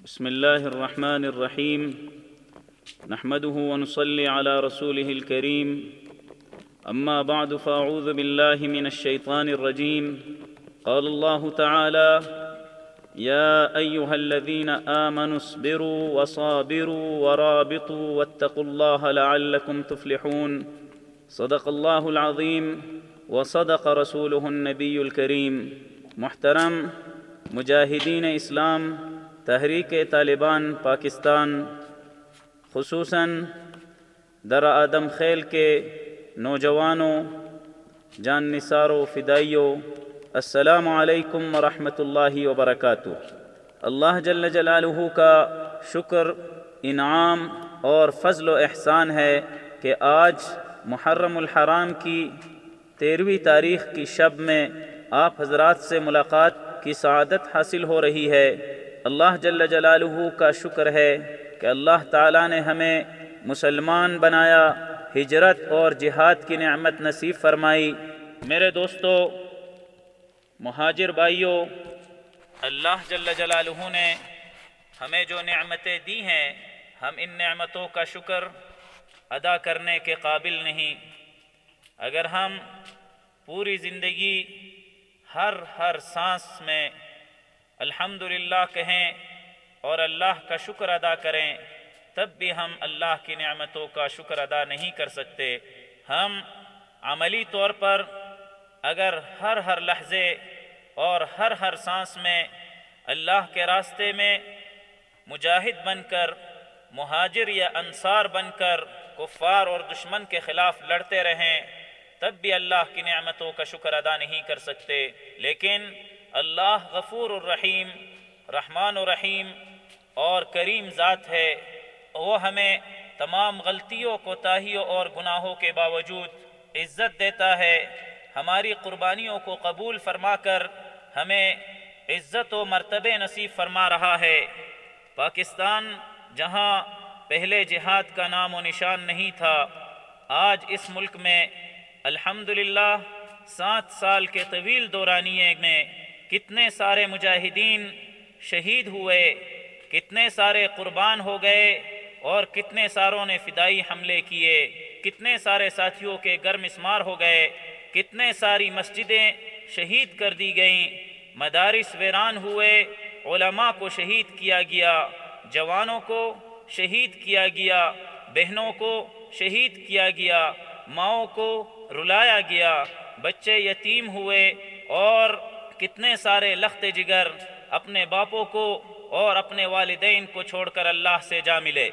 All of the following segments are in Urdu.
بسم الله الرحمن الرحيم نحمده ونصلي على رسوله الكريم أما بعد فأعوذ بالله من الشيطان الرجيم قال الله تعالى يا أيها الذين آمنوا اصبروا وصابروا ورابطوا واتقوا الله لعلكم تفلحون صدق الله العظيم وصدق رسوله النبي الكريم۔ محترم مجاہدین اسلام تحریک طالبان پاکستان، خصوصاً در آدم خیل کے نوجوانوں، جان نثاروں، فدائیوں، السلام علیکم ورحمۃ اللہ وبرکاتہ۔ اللہ جل جلالہ کا شکر، انعام اور فضل و احسان ہے کہ آج محرم الحرام کی 13ویں تاریخ کی شب میں آپ حضرات سے ملاقات کی سعادت حاصل ہو رہی ہے۔ اللہ جل جلالہ کا شکر ہے کہ اللہ تعالیٰ نے ہمیں مسلمان بنایا، ہجرت اور جہاد کی نعمت نصیب فرمائی۔ میرے دوستو، مہاجر بھائیوں، اللہ جل جلالہ نے ہمیں جو نعمتیں دی ہیں، ہم ان نعمتوں کا شکر ادا کرنے کے قابل نہیں۔ اگر ہم پوری زندگی ہر سانس میں الحمدللہ کہیں اور اللہ کا شکر ادا کریں، تب بھی ہم اللہ کی نعمتوں کا شکر ادا نہیں کر سکتے۔ ہم عملی طور پر اگر ہر لحظے اور ہر سانس میں اللہ کے راستے میں مجاہد بن کر، مہاجر یا انصار بن کر کفار اور دشمن کے خلاف لڑتے رہیں، تب بھی اللہ کی نعمتوں کا شکر ادا نہیں کر سکتے۔ لیکن اللہ غفور الرحیم، رحمان الرحیم اور کریم ذات ہے۔ وہ ہمیں تمام غلطیوں، کوتاہیوں اور گناہوں کے باوجود عزت دیتا ہے، ہماری قربانیوں کو قبول فرما کر ہمیں عزت و مرتبے نصیب فرما رہا ہے۔ پاکستان، جہاں پہلے جہاد کا نام و نشان نہیں تھا، آج اس ملک میں الحمدللہ 7 سال کے طویل دورانیے میں کتنے سارے مجاہدین شہید ہوئے، کتنے سارے قربان ہو گئے اور کتنے ساروں نے فدائی حملے کیے، کتنے سارے ساتھیوں کے گھر مسمار ہو گئے، کتنے ساری مسجدیں شہید کر دی گئیں، مدارس ویران ہوئے، علماء کو شہید کیا گیا، جوانوں کو شہید کیا گیا، بہنوں کو شہید کیا گیا، ماؤں کو رلایا گیا، بچے یتیم ہوئے اور کتنے سارے لخت جگر اپنے باپوں کو اور اپنے والدین کو چھوڑ کر اللہ سے جا ملے۔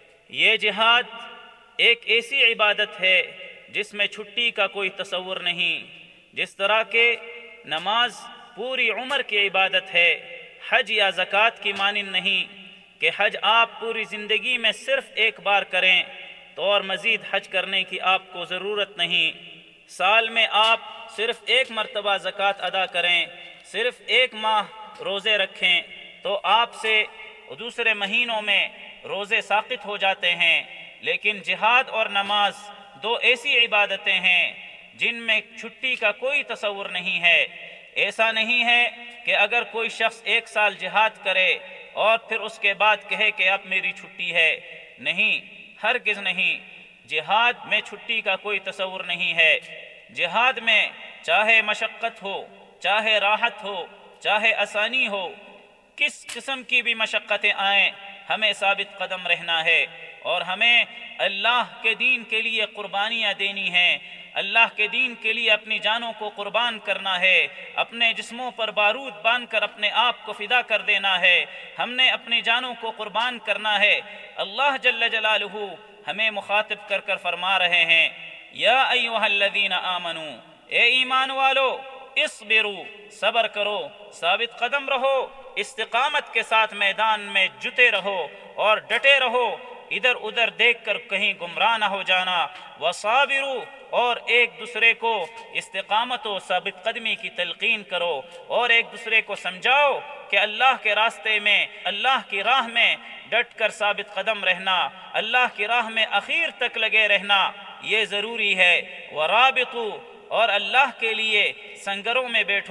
یہ جہاد ایک ایسی عبادت ہے جس میں چھٹی کا کوئی تصور نہیں۔ جس طرح کہ نماز پوری عمر کی عبادت ہے، حج یا زکوٰۃ کی مانند نہیں کہ حج آپ پوری زندگی میں صرف ایک بار کریں تو اور مزید حج کرنے کی آپ کو ضرورت نہیں۔ سال میں آپ صرف ایک مرتبہ زکوٰۃ ادا کریں، صرف ایک ماہ روزے رکھیں تو آپ سے دوسرے مہینوں میں روزے ساقط ہو جاتے ہیں۔ لیکن جہاد اور نماز 2 ایسی عبادتیں ہیں جن میں چھٹی کا کوئی تصور نہیں ہے۔ ایسا نہیں ہے کہ اگر کوئی شخص 1 سال جہاد کرے اور پھر اس کے بعد کہے کہ اب میری چھٹی ہے، نہیں، ہرگز نہیں۔ جہاد میں چھٹی کا کوئی تصور نہیں ہے۔ جہاد میں چاہے مشقت ہو، چاہے راحت ہو، چاہے آسانی ہو، کس قسم کی بھی مشقتیں آئیں، ہمیں ثابت قدم رہنا ہے اور ہمیں اللہ کے دین کے لیے قربانیاں دینی ہیں، اللہ کے دین کے لیے اپنی جانوں کو قربان کرنا ہے، اپنے جسموں پر بارود باندھ کر اپنے آپ کو فدا کر دینا ہے، ہم نے اپنی جانوں کو قربان کرنا ہے۔ اللہ جل جلالہ ہمیں مخاطب کر کر فرما رہے ہیں، یا ایھا الذین آمنو، اے ایمان والو، اصبروا، صبر کرو، ثابت قدم رہو، استقامت کے ساتھ میدان میں جتے رہو اور ڈٹے رہو، ادھر ادھر دیکھ کر کہیں گمراہ نہ ہو جانا، وصابروا، اور ایک دوسرے کو استقامت و ثابت قدمی کی تلقین کرو اور ایک دوسرے کو سمجھاؤ کہ اللہ کے راستے میں، اللہ کی راہ میں ڈٹ کر ثابت قدم رہنا، اللہ کی راہ میں اخیر تک لگے رہنا یہ ضروری ہے۔ ورابطوا، اور اللہ کے لیے سنگروں میں بیٹھو،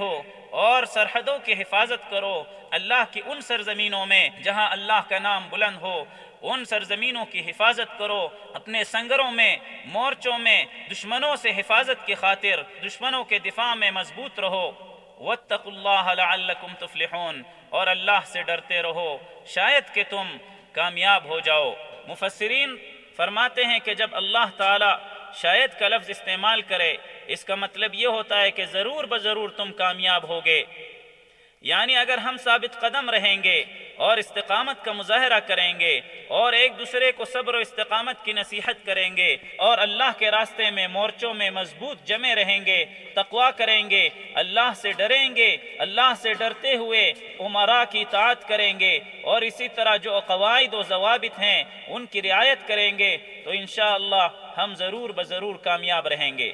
اور سرحدوں کی حفاظت کرو، اللہ کی ان سرزمینوں میں جہاں اللہ کا نام بلند ہو ان سرزمینوں کی حفاظت کرو، اپنے سنگروں میں، مورچوں میں دشمنوں سے حفاظت کی خاطر دشمنوں کے دفاع میں مضبوط رہو۔ واتقوا اللہ لعلکم تفلحون، اور اللہ سے ڈرتے رہو شاید کہ تم کامیاب ہو جاؤ۔ مفسرین فرماتے ہیں کہ جب اللہ تعالی شاید کا لفظ استعمال کرے اس کا مطلب یہ ہوتا ہے کہ ضرور بضرور تم کامیاب ہوگے، یعنی اگر ہم ثابت قدم رہیں گے اور استقامت کا مظاہرہ کریں گے اور ایک دوسرے کو صبر و استقامت کی نصیحت کریں گے اور اللہ کے راستے میں مورچوں میں مضبوط جمے رہیں گے، تقویٰ کریں گے، اللہ سے ڈریں گے، اللہ سے ڈرتے ہوئے امراء کی اطاعت کریں گے اور اسی طرح جو قواعد و ضوابط ہیں ان کی رعایت کریں گے تو انشاءاللہ ہم ضرور بضرور کامیاب رہیں گے۔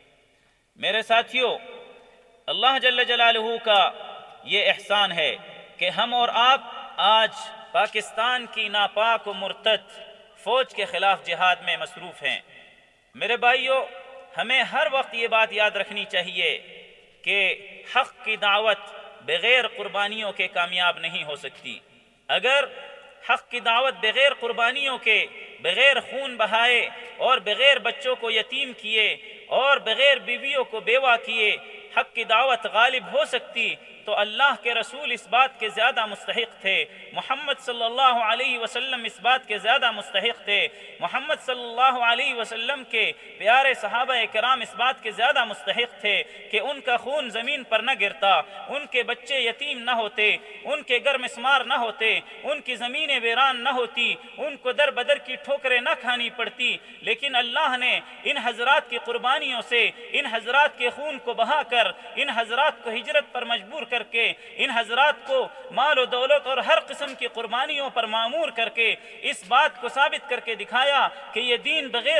میرے ساتھیوں، اللہ جل جلالہ کا یہ احسان ہے کہ ہم اور آپ آج پاکستان کی ناپاک و مرتد فوج کے خلاف جہاد میں مصروف ہیں۔ میرے بھائیوں، ہمیں ہر وقت یہ بات یاد رکھنی چاہیے کہ حق کی دعوت بغیر قربانیوں کے کامیاب نہیں ہو سکتی۔ اگر حق کی دعوت بغیر قربانیوں کے، بغیر خون بہائے اور بغیر بچوں کو یتیم کیے اور بغیر بیویوں کو بیوہ کیے حق کی دعوت غالب ہو سکتی تو اللہ کے رسول اس بات کے زیادہ مستحق تھے، محمد صلی اللہ علیہ وسلم اس بات کے زیادہ مستحق تھے، محمد صلی اللہ علیہ وسلم کے پیارے صحابہ کرام اس بات کے زیادہ مستحق تھے کہ ان کا خون زمین پر نہ گرتا، ان کے بچے یتیم نہ ہوتے، ان کے گھر مسمار نہ ہوتے، ان کی زمینیں ویران نہ ہوتی، ان کو در بدر کی ٹھوکریں نہ کھانی پڑتی، لیکن اللہ نے ان حضرات کی قربانیوں سے، ان حضرات کے خون کو بہا کر، ان حضرات کو ہجرت پر مجبور کر کے، ان حضرات کو مال و دولت اور ہر قسم کی قربانیوں پر معمور کر کے اس بات کو ثابت کر کے دکھایا کہ یہ دین بغیر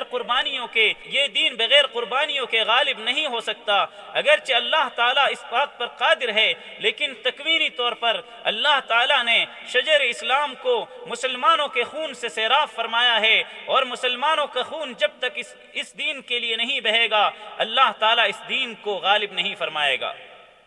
قربانیوں کے غالب نہیں ہو سکتا۔ اگرچہ اللہ تعالیٰ اس بات پر قادر ہے لیکن تکوینی طور پر اللہ تعالیٰ نے شجر اسلام کو مسلمانوں کے خون سے سیراب فرمایا ہے، اور مسلمانوں کا خون جب تک اس دین کے لیے نہیں بہے گا اللہ تعالیٰ اس دین کو غالب نہیں فرمائے گا۔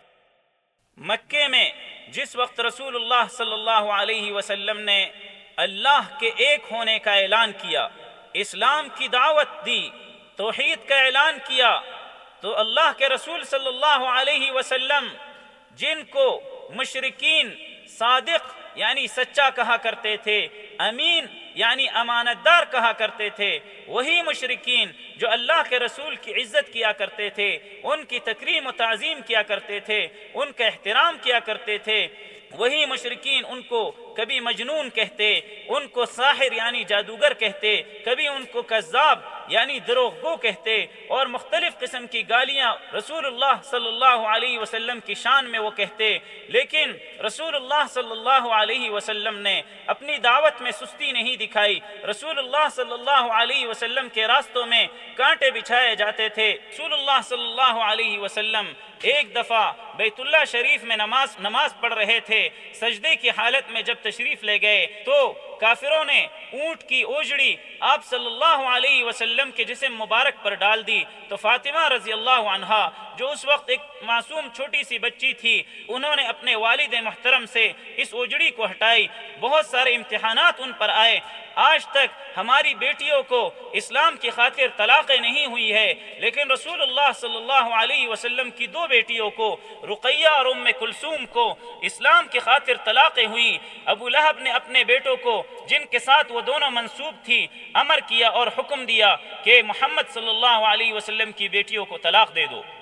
مکے میں جس وقت رسول اللہ صلی اللہ علیہ وسلم نے اللہ کے ایک ہونے کا اعلان کیا، اسلام کی دعوت دی، توحید کا اعلان کیا، تو اللہ کے رسول صلی اللہ علیہ وسلم جن کو مشرکین صادق یعنی سچا کہا کرتے تھے، امین یعنی امانت دار کہا کرتے تھے، وہی مشرکین جو اللہ کے رسول کی عزت کیا کرتے تھے، ان کی تکریم و تعظیم کیا کرتے تھے، ان کا احترام کیا کرتے تھے، وہی مشرکین ان کو کبھی مجنون کہتے، ان کو ساحر یعنی جادوگر کہتے، کبھی ان کو کذاب یعنی دروغ گو کہتے اور مختلف قسم کی گالیاں رسول اللہ صلی اللہ علیہ وسلم کی شان میں وہ کہتے۔ لیکن رسول اللہ صلی اللہ علیہ وسلم نے اپنی دعوت میں سستی نہیں دکھائی۔ رسول اللہ صلی اللہ علیہ وسلم کے راستوں میں کانٹے بچھائے جاتے تھے۔ رسول اللہ صلی اللہ علیہ وسلم ایک دفعہ بیت اللہ شریف میں نماز پڑھ رہے تھے، سجدے کی حالت میں جب تشریف لے گئے تو کافروں نے اونٹ کی اوجڑی آپ صلی اللہ علیہ وسلم کے جسم مبارک پر ڈال دی، تو فاطمہ رضی اللہ عنہا جو اس وقت ایک معصوم چھوٹی سی بچی تھی، انہوں نے اپنے والد محترم سے اس اوجڑی کو ہٹائی۔ بہت سارے امتحانات ان پر آئے، آج تک ہماری بیٹیوں کو اسلام کی خاطر طلاقیں نہیں ہوئی ہے، لیکن رسول اللہ صلی اللہ علیہ وسلم کی دو بیٹیوں کو، رقیہ اور ام کلثوم کو اسلام کی خاطر طلاقیں ہوئی۔ ابو لہب نے اپنے بیٹوں کو جن کے ساتھ وہ دونوں منسوب تھی امر کیا اور حکم دیا کہ محمد صلی اللہ علیہ وسلم کی بیٹیوں کو طلاق دے دو۔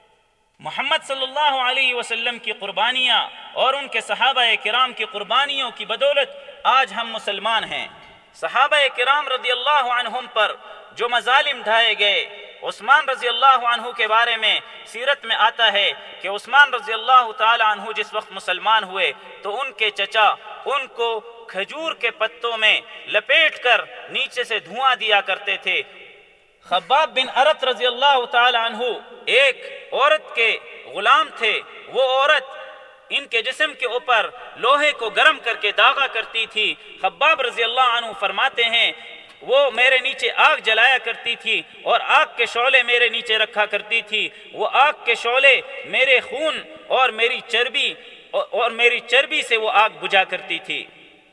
محمد صلی اللہ علیہ وسلم کی قربانیاں اور ان کے صحابہ کرام کی قربانیوں کی بدولت آج ہم مسلمان ہیں۔ صحابہ کرام رضی اللہ عنہم پر جو مظالم ڈھائے گئے، عثمان رضی اللہ عنہ کے بارے میں سیرت میں آتا ہے کہ عثمان رضی اللہ تعالی عنہ جس وقت مسلمان ہوئے تو ان کے چچا ان کو کھجور کے پتوں میں لپیٹ کر نیچے سے دھواں دیا کرتے تھے۔ خباب بن ارت رضی اللہ تعالی عنہ ایک عورت کے غلام تھے، وہ عورت ان کے جسم کے اوپر لوہے کو گرم کر کے داغا کرتی تھی۔ خباب رضی اللہ عنہ فرماتے ہیں وہ میرے نیچے آگ جلایا کرتی تھی اور آگ کے شعلے میرے نیچے رکھا کرتی تھی، وہ آگ کے شعلے میرے خون اور میری چربی سے وہ آگ بجھا کرتی تھی۔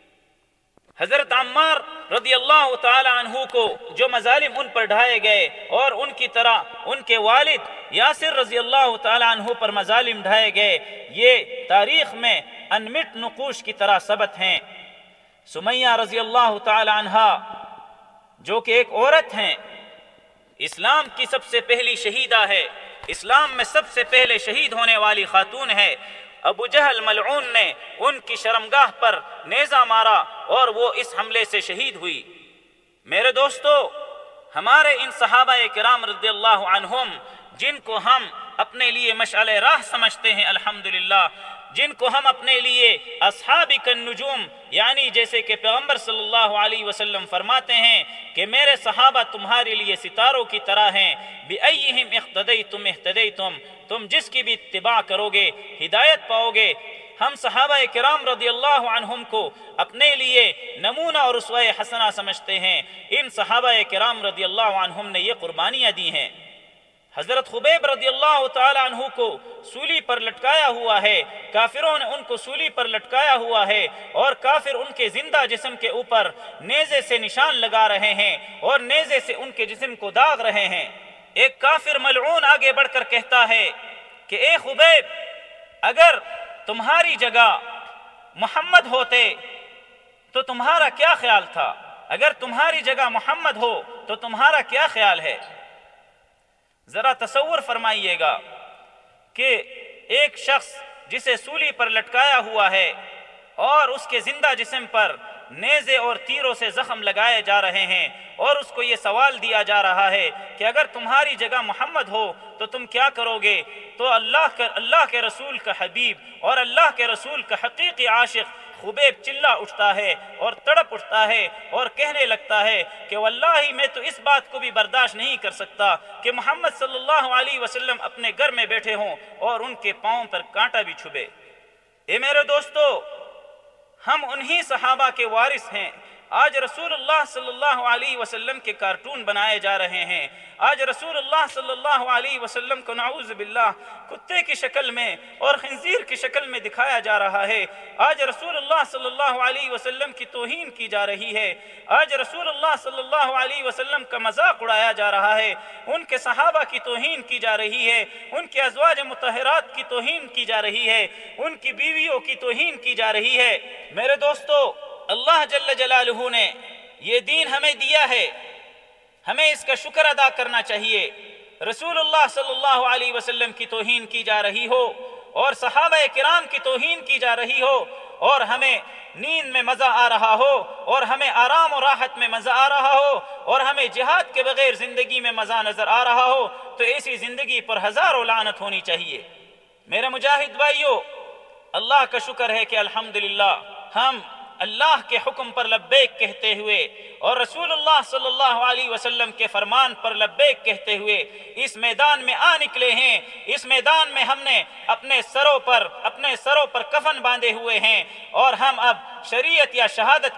حضرت عمار رضی اللہ تعالی عنہ کو جو مظالم ان پر ڈھائے گئے اور ان کی طرح ان کے والد یاسر رضی اللہ تعالی عنہ پر مظالم ڈھائے گئے، یہ تاریخ میں انمٹ نقوش کی طرح ثبت ہیں۔ سمیہ رضی اللہ تعالی عنہا جو کہ ایک عورت ہیں، اسلام کی سب سے پہلی شہیدہ ہے، اسلام میں سب سے پہلے شہید ہونے والی خاتون ہے۔ ابو جہل ملعون نے ان کی شرمگاہ پر نیزہ مارا اور وہ اس حملے سے شہید ہوئی۔ میرے دوستو، ہمارے ان صحابہ کرام رضی اللہ عنہم جن کو ہم اپنے لیے مشعل راہ سمجھتے ہیں، الحمدللہ، جن کو ہم اپنے لیے اصحاب النجوم، یعنی جیسے کہ پیغمبر صلی اللہ علیہ وسلم فرماتے ہیں کہ میرے صحابہ تمہارے لیے ستاروں کی طرح ہیں، بِأَيِّهِمْ اِقْتَدَيْتُمْ اِهْتَدَيْتُمْ، تم جس کی بھی اتباع کرو گے ہدایت پاؤ گے۔ ہم صحابہ کرام رضی اللہ عنہم کو اپنے لیے نمونہ اور اسوہ حسنہ سمجھتے ہیں۔ ان صحابہ کرام رضی اللہ عنہم نے یہ قربانیاں دی ہیں۔ حضرت خبیب رضی اللہ تعالی عنہ کو سولی پر لٹکایا ہوا ہے، کافروں نے ان کو سولی پر لٹکایا ہوا ہے اور کافر ان کے زندہ جسم کے اوپر نیزے سے نشان لگا رہے ہیں اور نیزے سے ان کے جسم کو داغ رہے ہیں۔ ایک کافر ملعون آگے بڑھ کر کہتا ہے کہ اے خبیب، اگر تمہاری جگہ محمد ہوتے تو تمہارا کیا خیال تھا؟ اگر تمہاری جگہ محمد ہو تو تمہارا کیا خیال ہے؟ ذرا تصور فرمائیے گا کہ ایک شخص جسے سولی پر لٹکایا ہوا ہے اور اس کے زندہ جسم پر نیزے اور تیروں سے زخم لگائے جا رہے ہیں اور اس کو یہ سوال دیا جا رہا ہے کہ اگر تمہاری جگہ محمد ہو تو تم کیا کرو گے؟ تو اللہ کے رسول کا حبیب اور اللہ کے رسول کا حقیقی عاشق خبیب چلا اٹھتا ہے اور تڑپ اٹھتا ہے اور کہنے لگتا ہے کہ واللہ میں تو اس بات کو بھی برداشت نہیں کر سکتا کہ محمد صلی اللہ علیہ وسلم اپنے گھر میں بیٹھے ہوں اور ان کے پاؤں پر کانٹا بھی چھبے۔ اے میرے دوستو، ہم انہی صحابہ کے وارث ہیں۔ آج رسول اللہ صلی اللہ علیہ وسلم کے کارٹون بنائے جا رہے ہیں، آج رسول اللہ صلی اللہ علیہ وسلم کو نعوذ باللہ کتے کی شکل میں اور خنزیر کی شکل میں دکھایا جا رہا ہے، آج رسول اللہ صلی اللہ علیہ وسلم کی توہین کی جا رہی ہے، آج رسول اللہ صلی اللہ علیہ وسلم کا مذاق اڑایا جا رہا ہے، ان کے صحابہ کی توہین کی جا رہی ہے، ان کے ازواج مطہرات کی توہین کی جا رہی ہے، ان کی بیویوں کی توہین کی جا رہی ہے۔ میرے دوستو، اللہ جل جلالہ نے یہ دین ہمیں دیا ہے، ہمیں اس کا شکر ادا کرنا چاہیے۔ رسول اللہ صلی اللہ علیہ وسلم کی توہین کی جا رہی ہو اور صحابہ کرام کی توہین کی جا رہی ہو اور ہمیں نیند میں مزہ آ رہا ہو اور ہمیں آرام و راحت میں مزہ آ رہا ہو اور ہمیں جہاد کے بغیر زندگی میں مزہ نظر آ رہا ہو، تو ایسی زندگی پر ہزاروں لعنت ہونی چاہیے۔ میرے مجاہد بھائیو، اللہ کا شکر ہے کہ الحمدللہ ہم اللہ کے حکم پر لبیک کہتے ہوئے اور رسول اللہ صلی اللہ علیہ وسلم کے فرمان پر لبیک کہتے ہوئے اس میدان میں آ نکلے ہیں۔ اس میدان میں ہم نے اپنے سروں پر کفن باندھے ہوئے ہیں اور ہم اب شریعت یا شہادت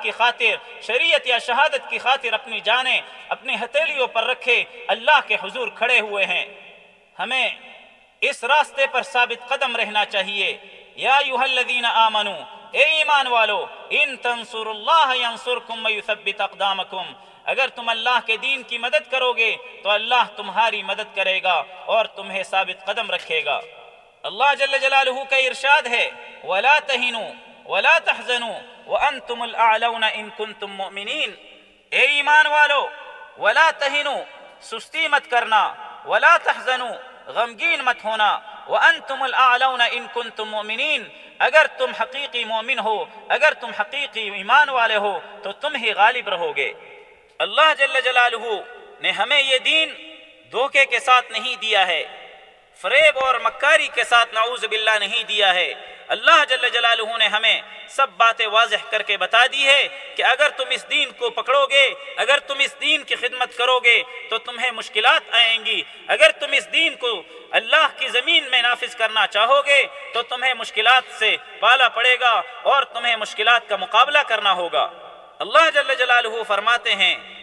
کی خاطر اپنی جانیں اپنی ہتھیلیوں پر رکھے اللہ کے حضور کھڑے ہوئے ہیں۔ ہمیں اس راستے پر ثابت قدم رہنا چاہیے۔ یا ایھا الذین آمنوا، اے ایمان والو، ان تنصروا اللہ ینصرکم ویثبت اقدامکم، اگر تم اللہ کے دین کی مدد کرو گے تو اللہ تمہاری مدد کرے گا اور تمہیں ثابت قدم رکھے گا۔ اللہ جل جلالہ کا ارشاد ہے وَلَا تَهِنُوا وَلَا تَحْزَنُوا وَأَنْتُمُ الْأَعْلَوْنَ إِن كُنتُم مُؤْمِنِينَ، اے ایمان والو، وَلَا تَهِنُوا، سستی مت کرنا، وَلَا تَحْزَنُوا، غمگین مت ہونا، وَأَنْتُمُ الْأَعْلَوْنَ إِن كُنتُم مُؤْمِنِينَ، اگر تم حقیقی مومن ہو، اگر تم حقیقی ایمان والے ہو تو تم ہی غالب رہو گے۔ اللہ جل جلالہ نے ہمیں یہ دین دھوکے کے ساتھ نہیں دیا ہے، فریب اور مکاری کے ساتھ نعوذ باللہ نہیں دیا ہے۔ اللہ جل جلالہ نے ہمیں سب باتیں واضح کر کے بتا دی ہے کہ اگر تم اس دین کو پکڑو گے، اگر تم اس دین کی خدمت کرو گے تو تمہیں مشکلات آئیں گی، اگر تم اس دین کو اللہ کی زمین میں نافذ کرنا چاہو گے تو تمہیں مشکلات سے پالا پڑے گا اور تمہیں مشکلات کا مقابلہ کرنا ہوگا۔ اللہ جل جلالہ فرماتے ہیں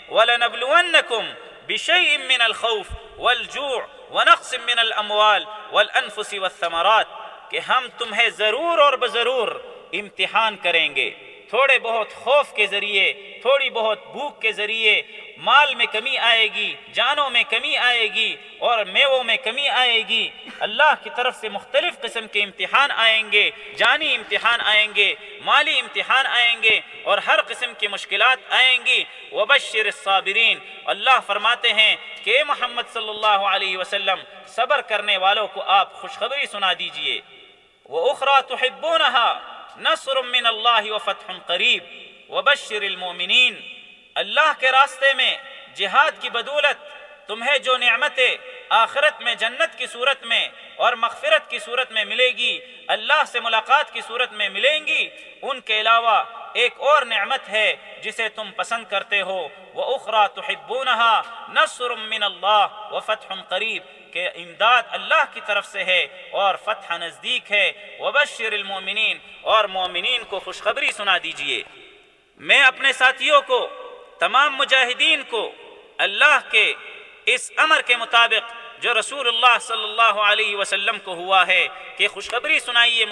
وَلَنَبْلُوَنَّكُمْ بِشَيْءٍ مِّنَ الْخَوْفِ وَالْجُوعِ وَنَقْصٍ مِّنَ الْأَمْوَالِ وَالْأَنفُسِ وَالثَّمَرَاتِ، کہ ہم تمہیں ضرور اور بضرور امتحان کریں گے، تھوڑے بہت خوف کے ذریعے، تھوڑی بہت بھوک کے ذریعے، مال میں کمی آئے گی، جانوں میں کمی آئے گی اور میووں میں کمی آئے گی۔ اللہ کی طرف سے مختلف قسم کے امتحان آئیں گے، جانی امتحان آئیں گے، مالی امتحان آئیں گے اور ہر قسم کی مشکلات آئیں گی۔ وبشر الصابرین، اللہ فرماتے ہیں کہ اے محمد صلی اللہ علیہ وسلم صبر کرنے والوں کو آپ خوشخبری سنا دیجئے۔ وَأُخْرَى تُحِبُّونَهَا نَصْرٌ مِّنَ اللَّهِ وَفَتْحٌ قَرِيبٌ وَبَشِّرِ الْمُؤْمِنِينَ، اللہ کے راستے میں جہاد کی بدولت تمہیں جو نعمتیں آخرت میں جنت کی صورت میں اور مغفرت کی صورت میں ملے گی، اللہ سے ملاقات کی صورت میں ملیں گی، ان کے علاوہ ایک اور نعمت ہے جسے تم پسند کرتے ہو، وَأُخْرَى تُحِبُّونَهَا نَصْرٌ مِّنَ اللَّهِ وَفَتْحٌ قَرِيبٌ، کہ امداد اللہ کی طرف سے ہے اور فتح نزدیک ہے۔ وَبَشِّرِ الْمُؤْمِنِينَ، اور مومنین کو خوشخبری سنا دیجئے۔ میں اپنے ساتھیوں کو، تمام مجاہدین کو اللہ کے اس امر کے مطابق جو رسول اللہ صلی اللہ علیہ وسلم کو ہوا ہے کہ خوشخبری سنائیے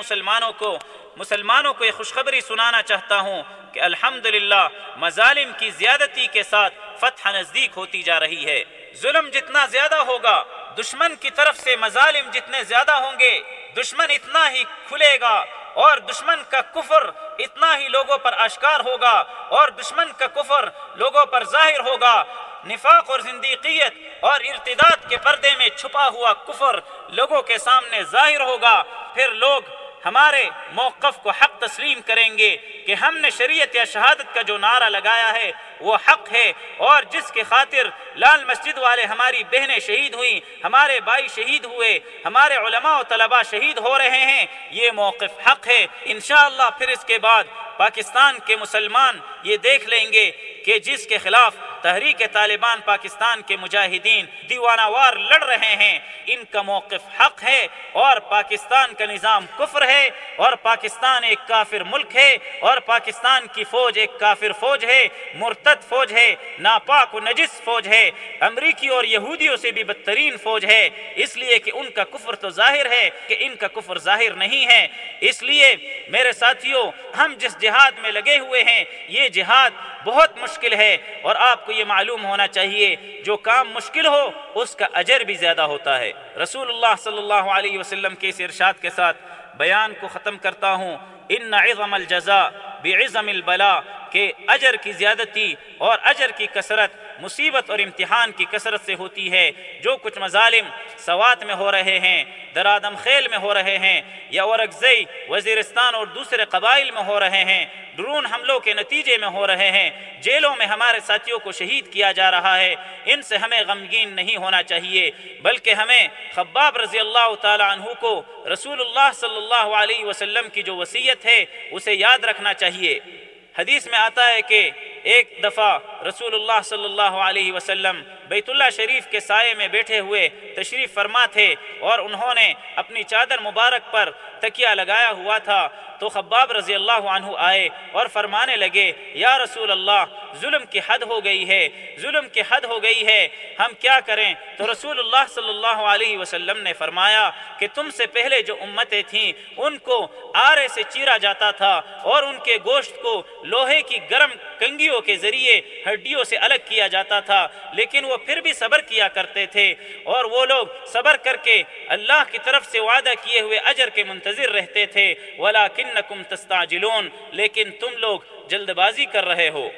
مسلمانوں کو یہ خوشخبری سنانا چاہتا ہوں کہ الحمدللہ مظالم کی زیادتی کے ساتھ فتح نزدیک ہوتی جا رہی ہے۔ ظلم جتنا زیادہ ہوگا، دشمن کی طرف سے مظالم جتنے زیادہ ہوں گے، دشمن اتنا ہی کھلے گا اور دشمن کا کفر اتنا ہی لوگوں پر آشکار ہوگا اور دشمن کا کفر لوگوں پر ظاہر ہوگا۔ نفاق اور زندیقیت اور ارتداد کے پردے میں چھپا ہوا کفر لوگوں کے سامنے ظاہر ہوگا، پھر لوگ ہمارے موقف کو حق تسلیم کریں گے کہ ہم نے شریعت یا شہادت کا جو نعرہ لگایا ہے وہ حق ہے، اور جس کے خاطر لال مسجد والے ہماری بہنیں شہید ہوئیں، ہمارے بھائی شہید ہوئے، ہمارے علماء و طلباء شہید ہو رہے ہیں، یہ موقف حق ہے۔ انشاءاللہ پھر اس کے بعد پاکستان کے مسلمان یہ دیکھ لیں گے کہ جس کے خلاف تحریک طالبان پاکستان کے مجاہدین دیوانہ وار لڑ رہے ہیں، ان کا موقف حق ہے اور پاکستان کا نظام کفر ہے اور پاکستان ایک کافر ملک ہے اور پاکستان کی فوج ایک کافر فوج ہے، مرتد فوج ہے، ناپاک و نجس فوج ہے، امریکی اور یہودیوں سے بھی بدترین فوج ہے، اس لیے کہ ان کا کفر تو ظاہر ہے کہ ان کا کفر ظاہر نہیں ہے۔ اس لیے میرے ساتھیوں، ہم جس جہاد میں لگے ہوئے ہیں یہ جہاد بہت مشکل ہے، اور آپ کو یہ معلوم ہونا چاہیے جو کام مشکل ہو اس کا اجر بھی زیادہ ہوتا ہے۔ رسول اللہ صلی اللہ علیہ وسلم کے اس ارشاد کے ساتھ بیان کو ختم کرتا ہوں، ان عظم الجزاء بعظم البلاء، کہ اجر کی زیادتی اور اجر کی کثرت مصیبت اور امتحان کی کثرت سے ہوتی ہے۔ جو کچھ مظالم سوات میں ہو رہے ہیں، درادم خیل میں ہو رہے ہیں، یا اورکزئی وزیرستان اور دوسرے قبائل میں ہو رہے ہیں، ڈرون حملوں کے نتیجے میں ہو رہے ہیں، جیلوں میں ہمارے ساتھیوں کو شہید کیا جا رہا ہے، ان سے ہمیں غمگین نہیں ہونا چاہیے، بلکہ ہمیں خباب رضی اللہ تعالی عنہ کو رسول اللہ صلی اللہ علیہ وسلم کی جو وصیت ہے اسے یاد رکھنا چاہیے۔ حدیث میں آتا ہے کہ ایک دفعہ رسول اللہ صلی اللہ علیہ وسلم بیت اللہ شریف کے سائے میں بیٹھے ہوئے تشریف فرما تھے اور انہوں نے اپنی چادر مبارک پر تکیہ لگایا ہوا تھا، تو خباب رضی اللہ عنہ آئے اور فرمانے لگے، یا رسول اللہ ظلم کی حد ہو گئی ہے، ظلم کی حد ہو گئی ہے، ہم کیا کریں؟ تو رسول اللہ صلی اللہ علیہ وسلم نے فرمایا کہ تم سے پہلے جو امتیں تھیں ان کو آرے سے چیرا جاتا تھا اور ان کے گوشت کو لوہے کی گرم کنگھیوں کے ذریعے ہڈیوں سے الگ کیا جاتا تھا، لیکن وہ پھر بھی صبر کیا کرتے تھے، اور وہ لوگ صبر کر کے اللہ کی طرف سے وعدہ کیے ہوئے اجر کے منتظر رہتے تھے۔ وَلَكِنَّكُمْ تَسْتَعْجِلُونَ، لیکن تم لوگ جلد بازی کر رہے ہو۔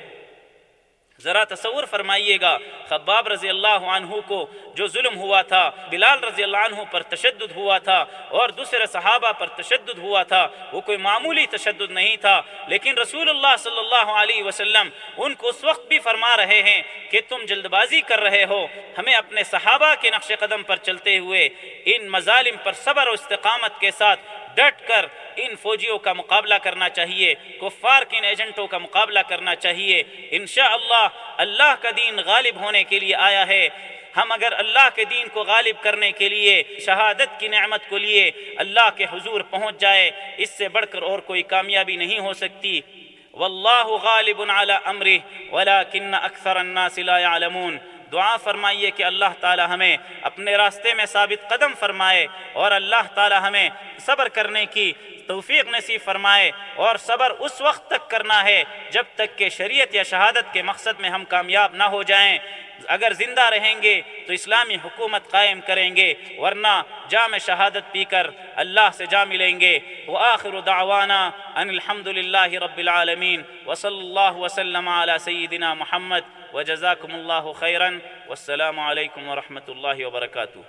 ذرا تصور فرمائیے گا، خباب رضی اللہ عنہ کو جو ظلم ہوا تھا، بلال رضی اللہ عنہ پر تشدد ہوا تھا اور دوسرے صحابہ پر تشدد ہوا تھا، وہ کوئی معمولی تشدد نہیں تھا، لیکن رسول اللہ صلی اللہ علیہ وسلم ان کو اس وقت بھی فرما رہے ہیں کہ تم جلد بازی کر رہے ہو، ہمیں اپنے صحابہ کے نقش قدم پر چلتے ہوئے ان مظالم پر صبر و استقامت کے ساتھ ڈٹ کر ان فوجیوں کا مقابلہ کرنا چاہیے، کفار کے ان ایجنٹوں کا مقابلہ کرنا چاہیے۔ انشاءاللہ اللہ کا دین غالب ہونے کے لیے آیا ہے، ہم اگر اللہ کے دین کو غالب کرنے کے لیے شہادت کی نعمت کو لیے اللہ کے حضور پہنچ جائے، اس سے بڑھ کر اور کوئی کامیابی نہیں ہو سکتی۔ واللہ غالب علی امرہ ولکن اکثر الناس لا یعلمون۔ دعا فرمائیے کہ اللہ تعالی ہمیں اپنے راستے میں ثابت قدم فرمائے، اور اللہ تعالی ہمیں صبر کرنے کی توفیق نصیب فرمائے، اور صبر اس وقت تک کرنا ہے جب تک کہ شریعت یا شہادت کے مقصد میں ہم کامیاب نہ ہو جائیں۔ اگر زندہ رہیں گے تو اسلامی حکومت قائم کریں گے، ورنہ جام شہادت پی کر اللہ سے جا ملیں گے۔ وآخر دعوانا ان الحمد للہ رب العالمین، وصلی اللہ وسلم علی سیدنا محمد، وجزاکم اللہ خیرا، والسلام علیکم ورحمۃ اللہ وبرکاتہ۔